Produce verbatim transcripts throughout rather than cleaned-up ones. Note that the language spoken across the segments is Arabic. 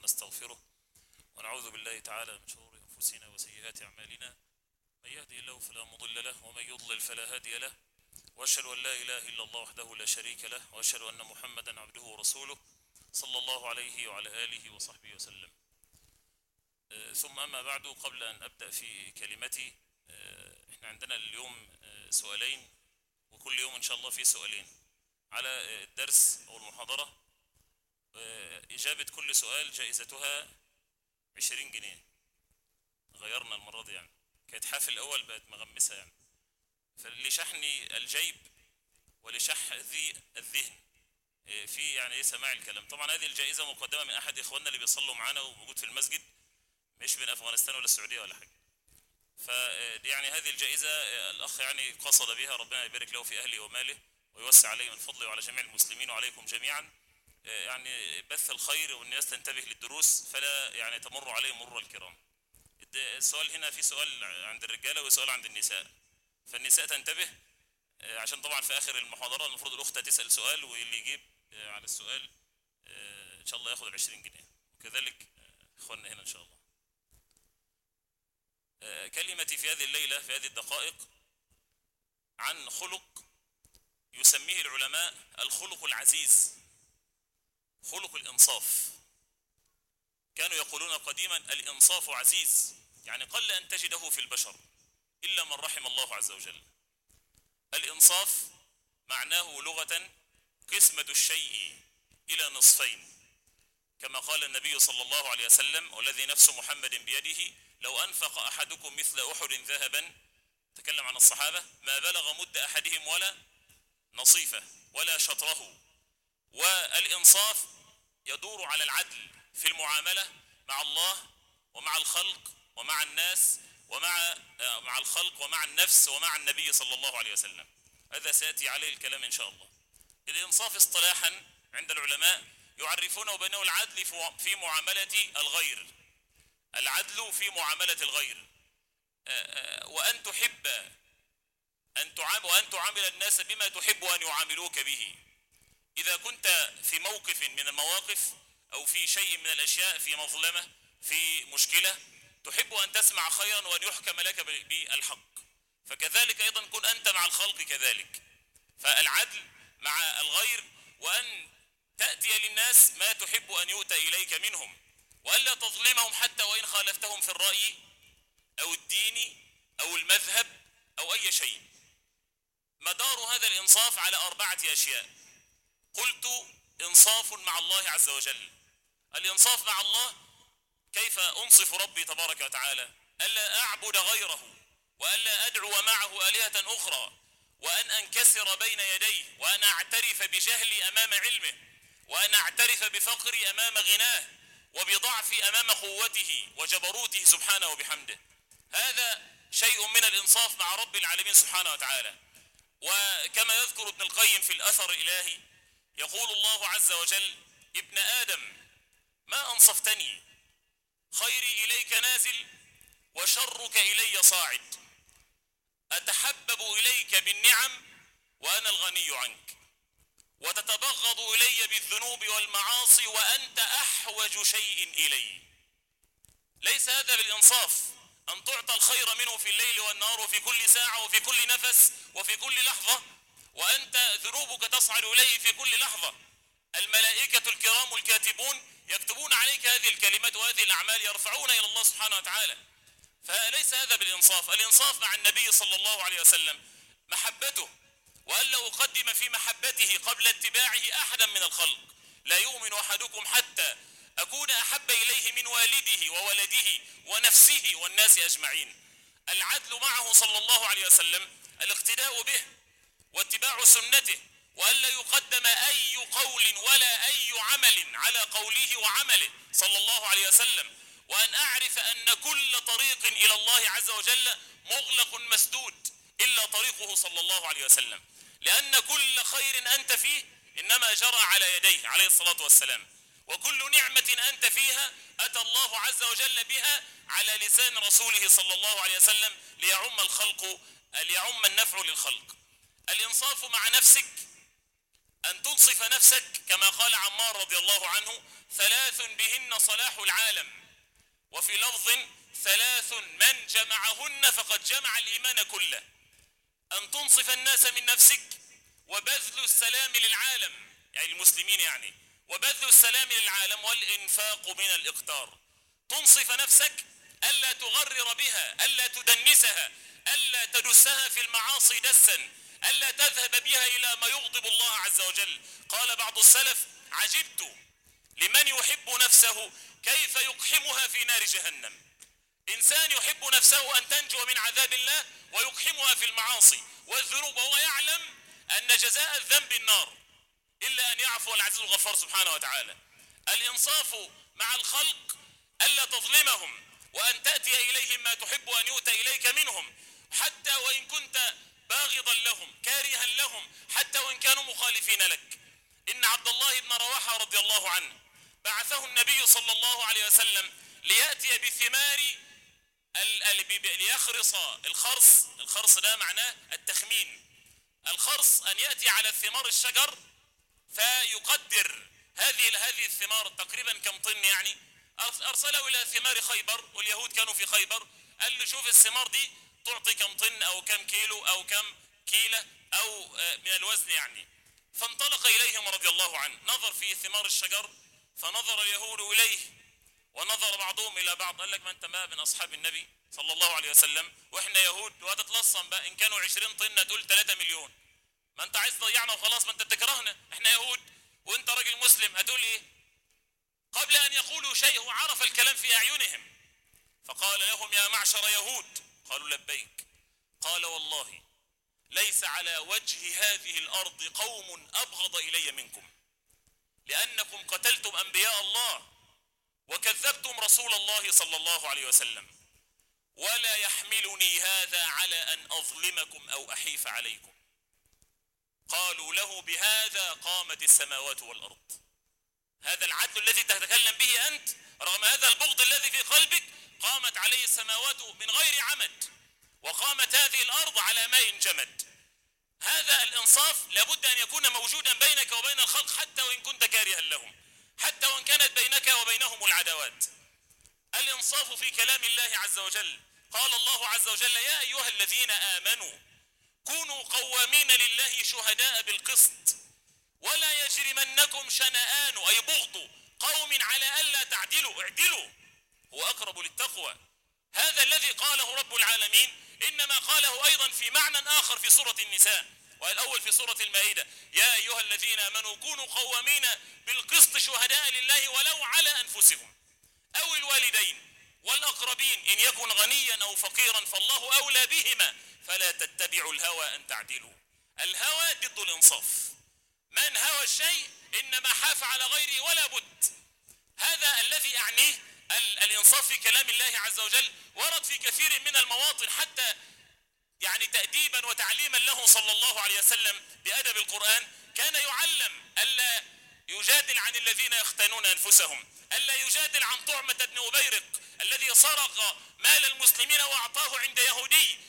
ونستغفره ونعوذ بالله تعالى من شرور أنفسنا وسيئات أعمالنا، من يهدي الله فلا مضل له ومن يضلل فلا هادي له، وأشهد أن لا إله إلا الله وحده لا شريك له، وأشهد أن محمدا عبده ورسوله صلى الله عليه وعلى آله وصحبه وسلم. آه ثم أما بعد، قبل أن أبدأ في كلمتي، آه إحنا عندنا اليوم آه سؤالين، وكل يوم إن شاء الله في سؤالين على آه الدرس أو المحاضرة. آه إجابة كل سؤال جائزتها عشرين جنيه. غيرنا المرة دي، يعني كانت حافل الأول بقت مغمسة يعني، فلشحن الجيب ولشحذ الذهن في يعني ايه سماع الكلام. طبعا هذه الجائزة مقدمة من أحد إخواننا اللي بيصلوا معانا وموجود في المسجد، مش من أفغانستان ولا السعودية ولا حاجة. فدي يعني هذه الجائزة الأخ يعني قصد بها، ربنا يبارك له في أهله وماله ويوسع عليه من فضله وعلى جميع المسلمين وعليكم جميعا، يعني بث الخير والناس تنتبه للدروس فلا يعني تمر عليه مر الكرام. السؤال هنا في سؤال عند الرجالة وسؤال عند النساء، فالنساء تنتبه عشان طبعا في آخر المحاضرة المفروض الأخت تسأل سؤال، واللي يجيب على السؤال إن شاء الله ياخد العشرين جنيه، وكذلك إخواننا هنا إن شاء الله. كلمتي في هذه الليلة في هذه الدقائق عن خلق يسميه العلماء الخلق العزيز، خلق الإنصاف. كانوا يقولون قديما الإنصاف عزيز، يعني قل أن تجده في البشر إلا من رحم الله عز وجل. الإنصاف معناه لغة قسمة الشيء إلى نصفين، كما قال النبي صلى الله عليه وسلم: والذي نفس محمد بيده لو أنفق أحدكم مثل أحد ذهبا، تكلم عن الصحابة، ما بلغ مد أحدهم ولا نصيفه ولا شطره. والإنصاف يدور على العدل في المعاملة مع الله ومع الخلق ومع الناس ومع مع الخلق ومع النفس ومع النبي صلى الله عليه وسلم. هذا سيأتي عليه الكلام إن شاء الله. الإنصاف اصطلاحا عند العلماء يعرفونه بأنه العدل في معاملة الغير، العدل في معاملة الغير، وأن تحب أن تعامل وأن تعامل الناس بما تحب أن يعاملوك به. إذا كنت في موقف من المواقف أو في شيء من الأشياء، في مظلمة في مشكلة، تحب أن تسمع خيرا وأن يحكم لك بالحق، فكذلك أيضا كن أنت مع الخلق كذلك. فالعدل مع الغير، وأن تأتي للناس ما تحب أن يؤتى إليك منهم، وألا تظلمهم حتى وإن خالفتهم في الرأي أو الدين أو المذهب أو أي شيء. مدار هذا الإنصاف على أربعة أشياء. قلت إنصاف مع الله عز وجل. الإنصاف مع الله كيف أنصف ربي تبارك وتعالى؟ ألا أعبد غيره، وألا أدعو معه آلهة أخرى، وأن أنكسر بين يديه، وأن أعترف بجهلي أمام علمه، وأن أعترف بفقري أمام غناه، وبضعفي أمام قوته وجبروته سبحانه وبحمده. هذا شيء من الإنصاف مع رب العالمين سبحانه وتعالى. وكما يذكر ابن القيم في الأثر الإلهي، يقول الله عز وجل: ابن آدم ما أنصفتني، خيري إليك نازل وشرك إلي صاعد، أتحبب إليك بالنعم وأنا الغني عنك، وتتبغض إلي بالذنوب والمعاصي وأنت أحوج شيء إلي. ليس هذا بالإنصاف أن تعطى الخير منه في الليل والنهار وفي كل ساعة وفي كل نفس وفي كل لحظة، وأنت ذنوبك تصعد إليه في كل لحظة. الملائكة الكرام الكاتبون يكتبون عليك هذه الكلمات وهذه الأعمال، يرفعون إلى الله سبحانه وتعالى. فليس هذا بالإنصاف. الإنصاف مع النبي صلى الله عليه وسلم محبته، وألا أقدم في محبته قبل اتباعه أحدا من الخلق. لا يؤمن أحدكم حتى أكون أحب إليه من والده وولده ونفسه والناس أجمعين. العدل معه صلى الله عليه وسلم الاقتداء به واتباع سنته، وألا يقدم أي قول ولا أي عمل على قوله وعمله صلى الله عليه وسلم، وأن أعرف أن كل طريق إلى الله عز وجل مغلق مسدود إلا طريقه صلى الله عليه وسلم، لأن كل خير أنت فيه إنما جرى على يديه عليه الصلاة والسلام، وكل نعمة أنت فيها أتى الله عز وجل بها على لسان رسوله صلى الله عليه وسلم ليعم الخلق، ليعم النفع للخلق. الإنصاف مع نفسك، أن تنصف نفسك كما قال عمار رضي الله عنه: ثلاث بهن صلاح العالم، وفي لفظ: ثلاث من جمعهن فقد جمع الإيمان كله. أن تنصف الناس من نفسك، وبذل السلام للعالم، يعني المسلمين يعني، وبذل السلام للعالم، والإنفاق من الإقتار. تنصف نفسك ألا تغرر بها، ألا تدنسها، ألا تدسها في المعاصي دسا، ألا تذهب بها إلى ما يغضب الله عز وجل. قال بعض السلف: عجبت لمن يحب نفسه كيف يقحمها في نار جهنم. إنسان يحب نفسه أن تنجو من عذاب الله ويقحمها في المعاصي والذنوب، وهو يعلم أن جزاء الذنب النار، إلا أن يعفو العزيز الغفار سبحانه وتعالى. الإنصاف مع الخلق ألا تظلمهم، وأن تأتي إليهم ما تحب أن يؤتى إليك منهم، حتى وإن كنت باغضا لهم كارها لهم، حتى وإن كانوا مخالفين لك. إن عبد الله بن رواحة رضي الله عنه بعثه النبي صلى الله عليه وسلم ليأتي بثمار ليخرص الخرص. الخرص ده معناه التخمين. الخرص أن يأتي على ثمار الشجر فيقدر هذه هذه الثمار تقريبا كم طن، يعني أرسله إلى ثمار خيبر، واليهود كانوا في خيبر. قال له: شوف الثمار دي تعطي كم طن أو كم كيلو أو كم كيلة أو من الوزن يعني. فانطلق إليهم رضي الله عنه، نظر في ثمار الشجر، فنظر اليهود إليه ونظر بعضهم إلى بعض. قال لك: ما أنت ما من أصحاب النبي صلى الله عليه وسلم، وإحنا يهود، وهتتلصم بقى إن كانوا عشرين طن تقول ثلاثة مليون. ما أنت عايز تضيعنا وخلاص، ما أنت بتكرهنا، إحنا يهود وأنت راجل مسلم، هتقول إيه؟ قبل أن يقولوا شيء وعرف الكلام في أعينهم، فقال لهم: يا معشر يهود. قالوا: لبيك. قال: والله ليس على وجه هذه الأرض قوم أبغض إلي منكم، لأنكم قتلتم أنبياء الله وكذبتم رسول الله صلى الله عليه وسلم، ولا يحملني هذا على أن أظلمكم أو أحيف عليكم. قالوا له: بهذا قامت السماوات والأرض. هذا العدل الذي تتكلم به أنت، رغم هذا البغض الذي في قلبك، قامت عليه السماوات من غير عمد، وقامت هذه الأرض على ماء جمد. هذا الإنصاف لابد أن يكون موجودا بينك وبين الخلق، حتى وإن كنت كارها لهم، حتى وإن كانت بينك وبينهم العداوات. الإنصاف في كلام الله عز وجل. قال الله عز وجل: يا أيها الذين آمنوا كونوا قوامين لله شهداء بالقسط، ولا يجرمنكم شنآن، أي بغض قوم على ألا تعدلوا، اعدلوا هو أقرب للتقوى. هذا الذي قاله رب العالمين إنما قاله أيضا في معنى آخر في سورة النساء، والأول في سورة المائدة: يا أيها الذين آمنوا كونوا قوامين بالقسط شهداء لله ولو على أنفسهم أو الوالدين والأقربين إن يكن غنيا أو فقيرا فالله أولى بهما فلا تتبعوا الهوى أن تعدلوا. الهوى ضد الإنصاف. من هوى الشيء إنما حاف على غيره ولا بد. هذا الذي أعنيه الإنصاف في كلام الله عز وجل. ورد في كثير من المواطن حتى يعني تأديبا وتعليما له صلى الله عليه وسلم بأدب القرآن، كان يعلم ألا يجادل عن الذين يختانون أنفسهم، ألا يجادل عن طعمة بن أبيرق الذي سرق مال المسلمين وأعطاه عند يهودي،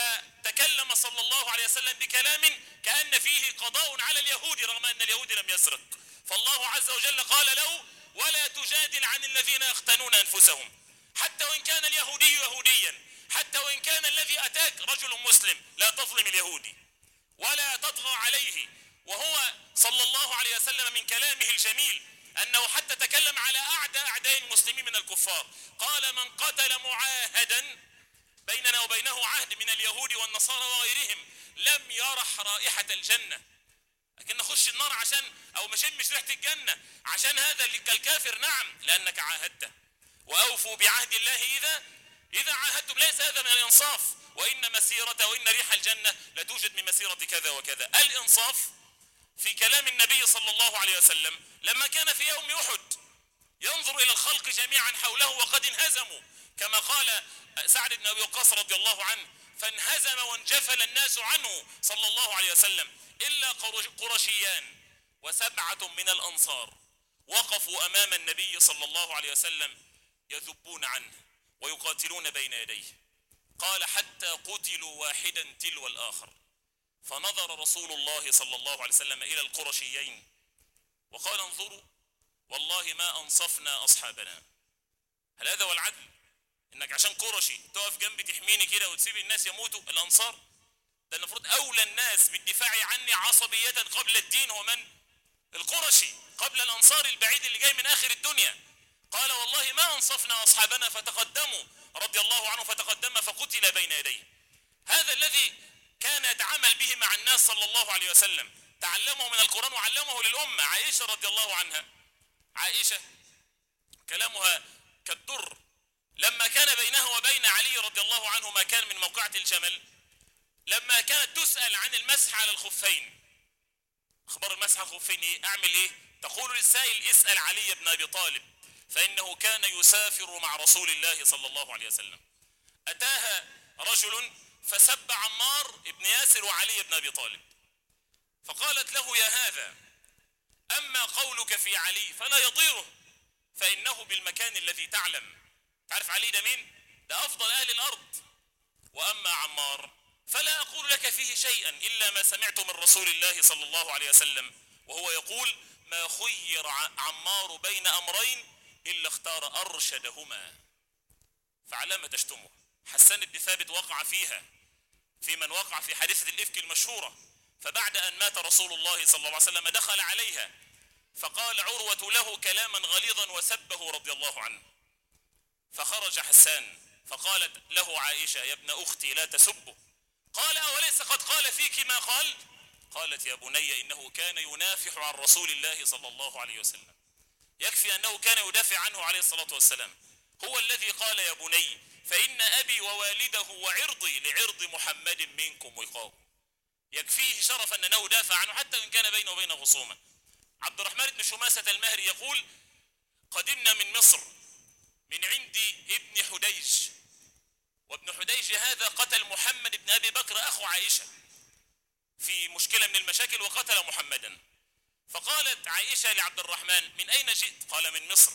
فتكلم صلى الله عليه وسلم بكلام كأن فيه قضاء على اليهود رغم أن اليهود لم يسرق. فالله عز وجل قال له: ولا تجادل عن الذين يختانون أنفسهم. حتى وإن كان اليهودي يهوديا، حتى وإن كان الذي أتاك رجل مسلم، لا تظلم اليهودي ولا تطغى عليه. وهو صلى الله عليه وسلم من كلامه الجميل أنه حتى تكلم على أعدى أعداء المسلمين من الكفار، قال: من قتل معاهدا بيننا وبينه عهد من اليهود والنصارى وغيرهم لم يرح رائحة الجنة. لكن نخش النار عشان أو ما شمش ريحة الجنة عشان هذا الكافر؟ نعم، لأنك عاهدته. وأوفوا بعهد الله إذا إذا عاهدتم. ليس هذا من الإنصاف. وإن مسيرة وإن ريح الجنة لتوجد من مسيرة كذا وكذا. الإنصاف في كلام النبي صلى الله عليه وسلم لما كان في يوم أحد ينظر إلى الخلق جميعا حوله وقد انهزموا، كما قال سعد بن أبي وقاص رضي الله عنه: فانهزم وانجفل الناس عنه صلى الله عليه وسلم إلا قرشيان وسبعة من الأنصار وقفوا أمام النبي صلى الله عليه وسلم يذبون عنه ويقاتلون بين يديه. قال: حتى قتلوا واحدا تلو الآخر، فنظر رسول الله صلى الله عليه وسلم إلى القرشيين وقال انظروا والله ما أنصفنا أصحابنا. هل هذا هو العدل؟ إنك عشان قرشي تقف جنبي تحميني كده وتسيب الناس يموتوا؟ الأنصار ده المفروض أولى الناس بالدفاع عني عصبية قبل الدين هو من؟ القرشي، قبل الأنصار البعيد اللي جاي من آخر الدنيا. قال والله ما أنصفنا أصحابنا فتقدموا رضي الله عنه فتقدم فقتل بين يديه. هذا الذي كان يتعامل به مع الناس صلى الله عليه وسلم، تعلمه من القرآن وعلمه للأمة. عائشة رضي الله عنها، عائشة كلامها كالدر، لما كان بينها وبين علي رضي الله عنه ما كان من موقعة الجمل، لما كانت تسأل عن المسح على الخفين، اخبار المسح على الخفين ايه؟ اعمل ايه؟ تقول للسائل اسأل علي بن ابي طالب فانه كان يسافر مع رسول الله صلى الله عليه وسلم. اتاها رجل فسب عمار بن ياسر وعلي بن ابي طالب، فقالت له يا هذا اما قولك في علي فلا يضيره فانه بالمكان الذي تعلم. تعرف علي ده مين؟ ده افضل اهل الارض. واما عمار فلا اقول لك فيه شيئا الا ما سمعت من رسول الله صلى الله عليه وسلم وهو يقول ما خير عمار بين امرين الا اختار ارشدهما. فعلى ما تشتمه؟ حسان بن ثابت وقع فيها في من وقع في حادثة الإفك المشهورة. فبعد أن مات رسول الله صلى الله عليه وسلم دخل عليها فقال عروة له كلاما غليظا وسبه رضي الله عنه، فخرج حسان فقالت له عائشة يا ابن أختي لا تسبه. قال أوليس قد قال فيك ما قال؟ قالت يا بني إنه كان ينافح عن رسول الله صلى الله عليه وسلم، يكفي أنه كان يدافع عنه عليه الصلاة والسلام. هو الذي قال يا بني فإن أبي ووالده وعرضي لعرض محمد منكم وقاء. يكفيه شرفا أنه دافع عنه حتى إن كان بينه وبين خصومه. عبد الرحمن بن شماسة المهري يقول قدمنا من مصر من عند ابن حديج، وابن حديج هذا قتل محمد بن أبي بكر أخو عائشة في مشكلة من المشاكل وقتل محمدا. فقالت عائشة لعبد الرحمن من أين جئت؟ قال من مصر.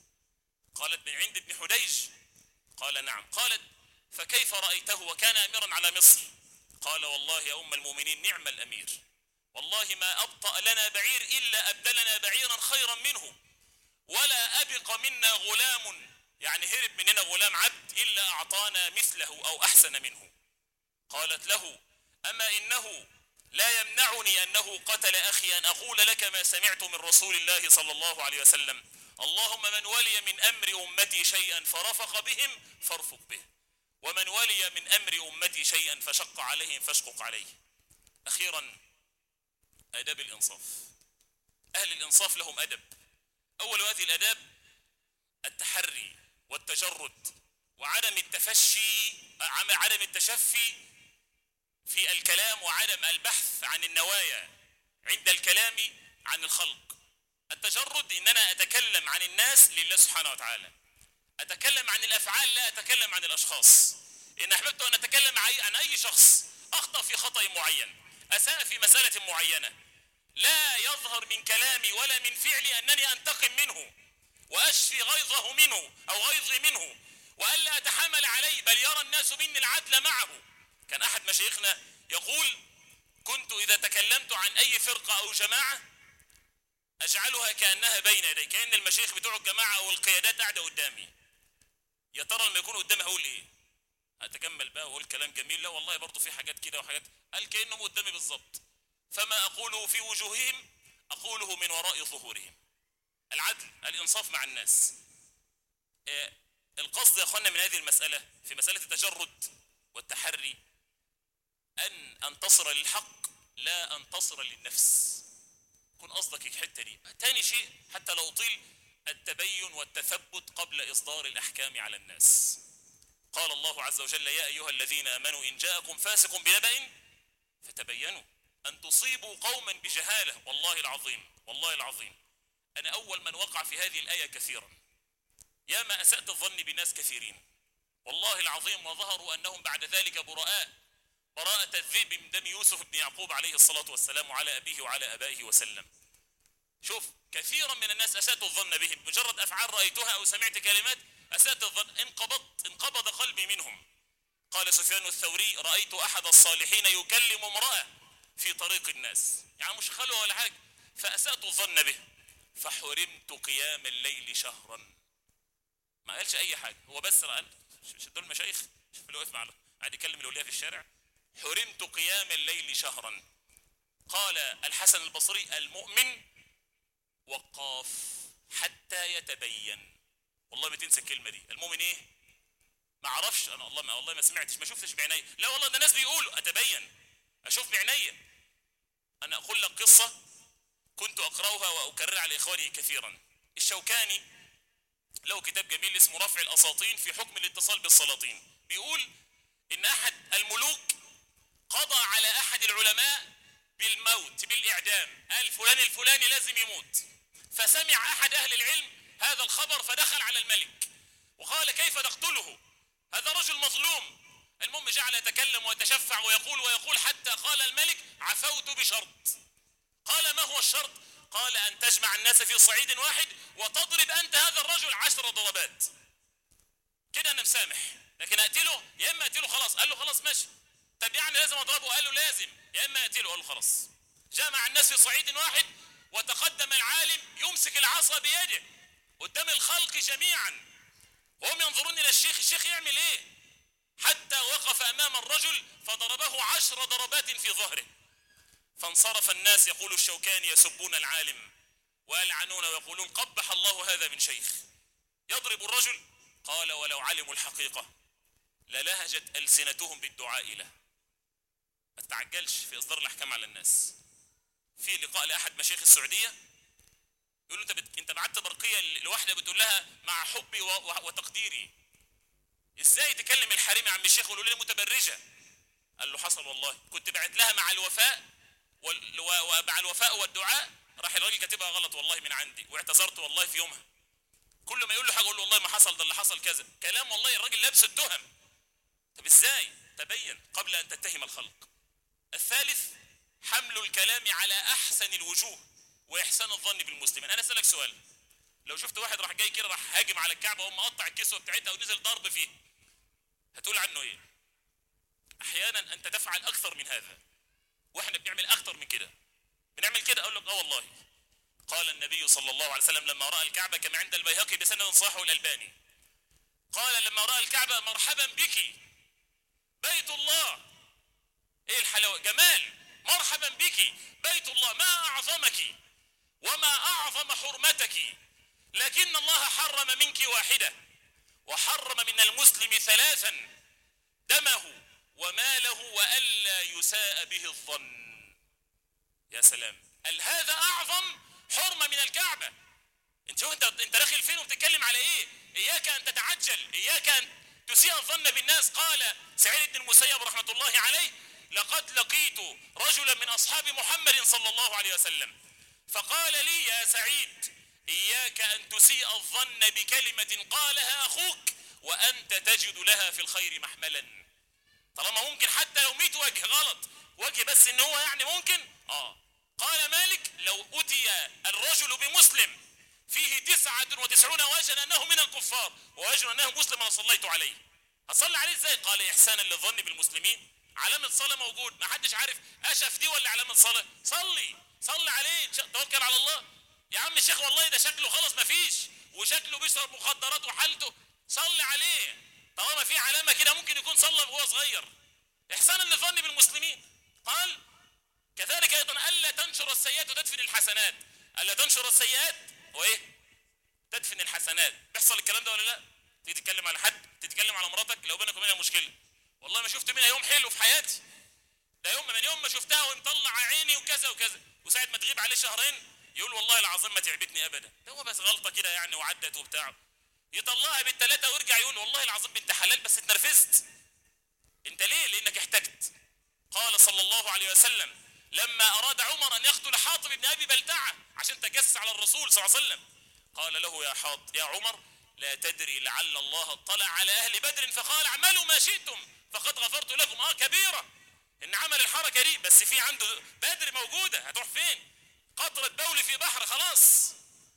قالت من عند ابن حديج؟ قال نعم. قالت فكيف رأيته وكان أميرا على مصر؟ قال والله يا أم المؤمنين نعم الأمير، والله ما أبطأ لنا بعير إلا أبدلنا بعيرا خيرا منه، ولا أبق منا غلام يعني هرب مننا غلام عبد إلا أعطانا مثله أو أحسن منه. قالت له أما إنه لا يمنعني أنه قتل أخي أن أقول لك ما سمعت من رسول الله صلى الله عليه وسلم اللهم من ولي من أمر أمتي شيئا فرفق بهم فارفق به، ومن ولي من أمر أمتي شيئا فشق عليهم فاشقق عليه. أخيرا آداب الإنصاف. أهل الإنصاف لهم أدب. أول هذه الأداب التحري والتجرد وعدم التفشي، عدم التشفي في الكلام وعدم البحث عن النوايا عند الكلام عن الخلق. التجرد إن أنا أتكلم عن الناس لله سبحانه وتعالى، أتكلم عن الأفعال لا أتكلم عن الأشخاص. إن أحببت أن أتكلم عن أي شخص أخطأ في خطأ معين، أساء في مسألة معينة، لا يظهر من كلامي ولا من فعلي أنني أنتقم منه وأشفي غيظه منه أو غيظي منه وألا أتحامل عليه، بل يرى الناس مني العدل معه. كان أحد مشايخنا يقول كنت إذا تكلمت عن أي فرقة أو جماعة أجعلها كأنها بين يدي، كأن المشايخ بتوع الجماعة أو القيادات قاعدة قدامي. يا ترى لما يكونوا قدامي هقول إيه؟ أتجمل بقى وأقول كلام جميل؟ لا والله برضو في حاجات كده وحاجات، قال كأنهم قدامي بالظبط. فما أقوله في وجوههم أقوله من وراء ظهورهم. العدل، الإنصاف مع الناس. آه القصد يا أخوانا من هذه المسألة في مسألة التجرد والتحري أن أنتصر للحق لا أنتصر للنفس. كن قصدك الحتة دي. تاني شيء حتى لا أطيل، التبين والتثبت قبل إصدار الأحكام على الناس. قال الله عز وجل يا أيها الذين آمنوا إن جاءكم فاسق بنبأ فتبينوا أن تصيبوا قوما بجهالة. والله العظيم والله العظيم أنا أول من وقع في هذه الآية كثيرا. يا ما أسأت الظن بناس كثيرين والله العظيم، وظهروا أنهم بعد ذلك براء براءة الذئب من دم يوسف بن يعقوب عليه الصلاة والسلام على أبيه وعلى أبائه وسلم. شوف كثيرا من الناس أسأت الظن بهم، مجرد أفعال رأيتها أو سمعت كلمات أسأت الظن، انقبضت انقبض قلبي منهم. قال سفيان الثوري رأيت أحد الصالحين يكلم امرأة في طريق الناس، يعني مش خلوة ولا حاجة، فأسأت الظن به فحرمت قيام الليل شهرا. ما قالش أي حاجة، هو بس قال مش دول مشايخ، شوف اللي واقف معاه قاعد يكلم الأولياء في الشارع، حرمت قيام الليل شهرا. قال الحسن البصري المؤمن وقاف حتى يتبين. والله ما تنسى الكلمة دي، المؤمن ايه؟ ما اعرفش انا، والله ما والله ما سمعتش، ما شفتش بعيني، لا والله ده ناس بيقولوا اتبين، اشوف بعيني. انا اقول لك قصة كنت اقرأها واكررها على اخواني كثيرا. الشوكاني له كتاب جميل اسمه رفع الاساطين في حكم الاتصال بالسلاطين، بيقول ان احد الملوك قضى على احد العلماء بالموت بالاعدام، قال فلان الفلاني لازم يموت. فسمع احد اهل العلم هذا الخبر فدخل على الملك وقال كيف تقتله؟ هذا رجل مظلوم. المهم جعل يتكلم ويتشفع ويقول ويقول حتى قال الملك عفوت بشرط. قال ما هو الشرط؟ قال ان تجمع الناس في صعيد واحد وتضرب انت هذا الرجل عشر ضربات، كده انا مسامح، لكن اقتله يا اما اقتله خلاص. قال له خلاص ماشي. طب يعني لازم اضربه؟ قال له لازم، يا اما اقتله. قال له خلاص. جمع الناس في صعيد واحد وتقدم العالم يمسك العصا بيده قدام الخلق جميعا وهم ينظرون الى الشيخ، الشيخ يعمل ايه؟ حتى وقف امام الرجل فضربه عشر ضربات في ظهره. فانصرف الناس، يقول الشوكاني يسبون العالم ويلعنون ويقولون قبح الله هذا من شيخ يضرب الرجل. قال ولو علموا الحقيقة للهجت ألسنتهم بالدعاء له. ما تتعجلش في إصدار الأحكام على الناس. في لقاء لأحد مشايخ السعودية يقول له انت بت... انت بعت برقية لواحدة بتقول لها مع حبي و... و... وتقديري، ازاي تكلم الحريم يا عم الشيخ ويقول لي متبرجة؟ قال له حصل والله، كنت بعت لها مع الوفاء وال... ومع الوفاء والدعاء، راح الراجل كاتبها غلط والله من عندي واعتذرت والله في يومها. كل ما يقول له حاجه يقول له والله ما حصل، ده اللي حصل كذا، كلام والله الراجل لابس التهم. طب ازاي؟ تبين قبل ان تتهم الخلق. الثالث حمل الكلام على احسن الوجوه واحسان الظن بالمسلمين. انا اسالك سؤال، لو شفت واحد راح جاي كده راح هاجم على الكعبه وهم مقطع الكسوه بتاعتها ونزل ضرب فيه، هتقول عنه ايه؟ احيانا انت تفعل اكثر من هذا واحنا بنعمل اكثر من كده. بنعمل كده اقول لك اه والله. قال النبي صلى الله عليه وسلم لما راى الكعبه كما عند البيهقي بسند صحيح الالباني، قال لما راى الكعبه مرحبا بك بيت الله. ايه الحلاوه، جمال، مرحبا بك بيت الله، ما اعظمك وما اعظم حرمتك، لكن الله حرم منك واحده وحرم من المسلم ثلاثا، دمه وماله والا يساء به الظن. يا سلام، قال هذا اعظم حرمه من الكعبه. انت شوف انت انت داخل فين وبتتكلم على ايه؟ اياك ان تتعجل، اياك ان تسيء الظن بالناس. قال سعيد بن المسيب رحمه الله عليه لقد لقيت رجلا من اصحاب محمد صلى الله عليه وسلم فقال لي يا سعيد اياك ان تسيء الظن بكلمه قالها اخوك وانت تجد لها في الخير محملا. طالما ممكن حتى لو مئة وجه غلط، وجه بس ان هو يعني ممكن. اه قال مالك لو اتي الرجل بمسلم فيه تسعة وتسعون وجها انه من الكفار ووجه انه مسلم انا صليت عليه، هصلي عليه ازاي؟ قال احسانا للظن بالمسلمين. علامة صلاة موجود، ما حدش عارف اشف دي ولا علامة صلاة، صلي صلي عليه، توكل على الله. يا عم الشيخ والله ده شكله خلاص مفيش وشكله بيشرب مخدرات وحالته، صلي عليه طالما في علامة كده ممكن يكون صلى وهو صغير، احسانا للظن بالمسلمين. قال كذلك ايضا الا تنشر السيئات وتدفن الحسنات. الا تنشر السيئات وايه؟ تدفن الحسنات. بيحصل الكلام ده ولا لا؟ تيجي تتكلم على حد، تتكلم على مراتك لو بينك وبينها مشكله، والله ما شفت منها يوم حلو في حياتي، ده يوم من يوم ما شفتها ومطلع عيني وكذا وكذا، وساعه ما تغيب عليه شهرين يقول والله العظيم ما تعبتني ابدا، ده هو بس غلطه كده يعني وعدت وبتاع، يطلعها بالثلاثه ويرجع يقول والله العظيم بنت حلال بس اتنرفزت. انت ليه؟ لانك احتجت. قال صلى الله عليه وسلم لما اراد عمر ان يقتل حاطب بن ابي بلتعه عشان تجسس على الرسول صلى الله عليه وسلم، قال له يا حاط يا عمر لا تدري لعل الله اطلع على اهل بدر فقال اعملوا ما شئتم فقد غفرت لكم. اه كبيره ان عمل الحركه دي، بس في عنده بدر موجوده، هتروح فين؟ قطره بول في بحر خلاص.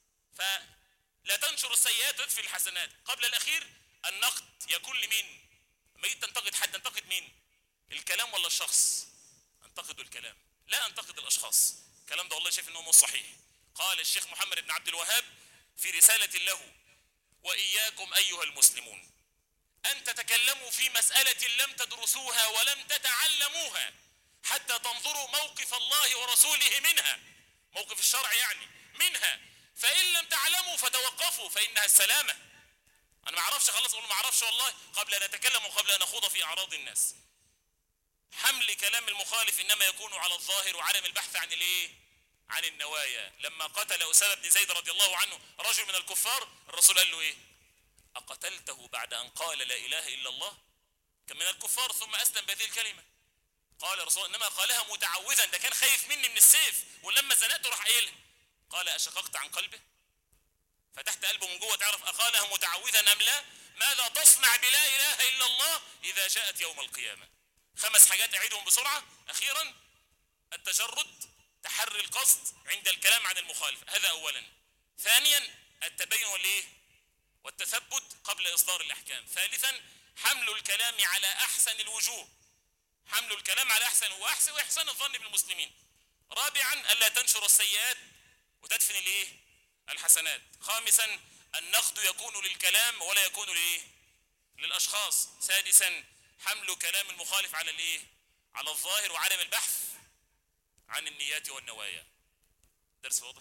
فلا تنشر السيئات وتدفن الحسنات. قبل الاخير النقد يكون لمين؟ لما جيت تنتقد حد تنتقد مين؟ الكلام ولا الشخص؟ انتقدوا الكلام. لا انتقد الاشخاص، الكلام ده والله شايف انه مش صحيح. قال الشيخ محمد بن عبد الوهاب في رسالة له: وإياكم أيها المسلمون أن تتكلموا في مسألة لم تدرسوها ولم تتعلموها حتى تنظروا موقف الله ورسوله منها، موقف الشرع يعني منها، فإن لم تعلموا فتوقفوا فإنها السلامة. أنا ما أعرفش، خلاص أقول ما أعرفش والله قبل أن أتكلم وقبل أن أخوض في أعراض الناس. حمل كلام المخالف إنما يكون على الظاهر وعدم البحث عن الإيه؟ عن النوايا. لما قتل أسامة بن زيد رضي الله عنه رجل من الكفار، الرسول قال له إيه؟ أقتلته بعد أن قال لا إله إلا الله؟ كان من الكفار ثم أسلم بهذه الكلمة. قال الرسول: إنما قالها متعوذا، ده كان خايف مني من السيف، ولما زنقته راح قايلها. قال: أشققت عن قلبه؟ فتحت قلبه من جوه تعرف أقالها متعوذا أم لا؟ ماذا تصنع بلا إله إلا الله إذا جاءت يوم القيامة؟ خمس حاجات أعيدهم بسرعة أخيرا: التجرد، تحري القصد عند الكلام عن المخالف، هذا أولا. ثانيا التبين والإيه؟ والتثبت قبل إصدار الأحكام. ثالثا حمل الكلام على أحسن الوجوه، حمل الكلام على أحسن وأحسن وإحسان الظن بالمسلمين. رابعا ألا تنشر السيئات وتدفن الإيه؟ الحسنات. خامسا النقد يكون للكلام ولا يكون لإيه؟ للأشخاص. سادسا حمل كلام المخالف على الإيه؟ على الظاهر وعدم البحث عن النيات والنوايا. درس واضح؟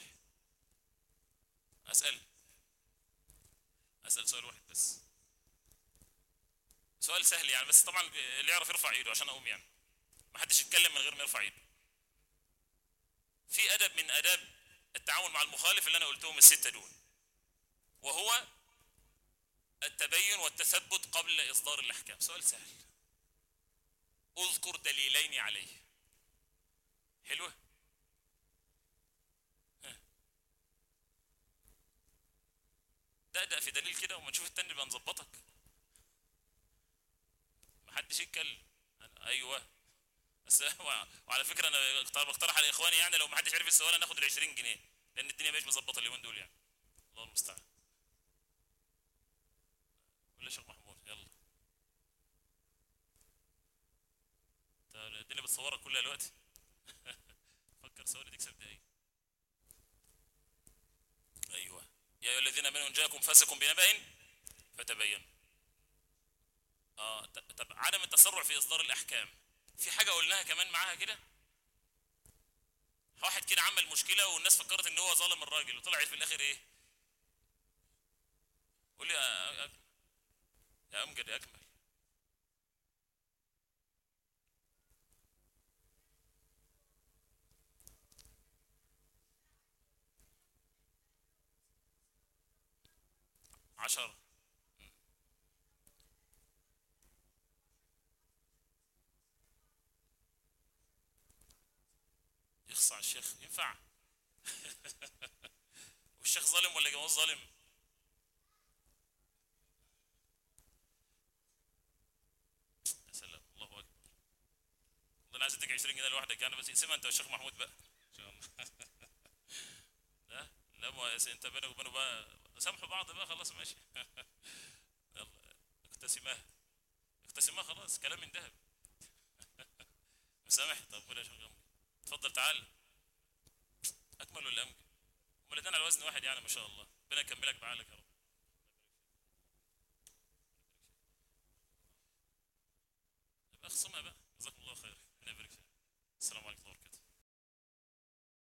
أسأل أسأل سؤال واحد بس، سؤال سهل يعني، بس طبعا اللي يعرف يرفع ايده عشان اقوم يعني، ما حدش يتكلم من غير ما يرفع ايده. في ادب من اداب التعامل مع المخالف اللي انا قلتهم الستة دول، وهو التبين والتثبت قبل اصدار الاحكام. سؤال سهل، اذكر دليلين عليه. حلوة؟ ها، دقدق في دليل كده وما نشوف التاني نبقى نظبطك. محدش يتكلم. ايوه بس. وعلى فكره انا بقترح على اخواني يعني لو ما حدش عرف السؤال ناخد ال عشرين جنيه، لان الدنيا مش مظبطه اليومين دول يعني. الله المستعان. ولا شيخ محمود يلا، الدنيا بتصورك كلها دلوقتي. فكر ثواني تكسب دقايق. ايوه، يا ايها الذين امنوا ان جاءكم فاسق بنبأ فتبينوا. اه طب عدم التسرع في اصدار الاحكام، في حاجه قلناها كمان معاها كده. واحد كده عمل مشكله والناس فكرت ان هو ظالم الراجل وطلعت في الاخر ايه؟ قول لي يا يا امجد يا اكمل. عشرة. يخص على الشيخ ينفع؟ والشيخ ظالم ولا جواز ظالم؟ يا سلام، الله اكبر. والله انا عايز اديك عشرين جنيه لوحدك يعني، بس اقسمها انت والشيخ محمود بقى ان شاء الله. لا لا، ما انت بينك وبينه بقى سامحوا بعض بقى، خلاص ماشي. يلا اقتسمها، اقتسمها خلاص، كلام من ذهب. مسامح؟ طب ولا شيخ جنبي، اتفضل تعال. اكمل ولا امجد؟ هما الاثنين على وزن واحد يعني ما شاء الله، ربنا يكملك بعقلك يا رب. يبقى اخصمها بقى، جزاكم الله خير، ربنا يبارك فيك. السلام عليكم.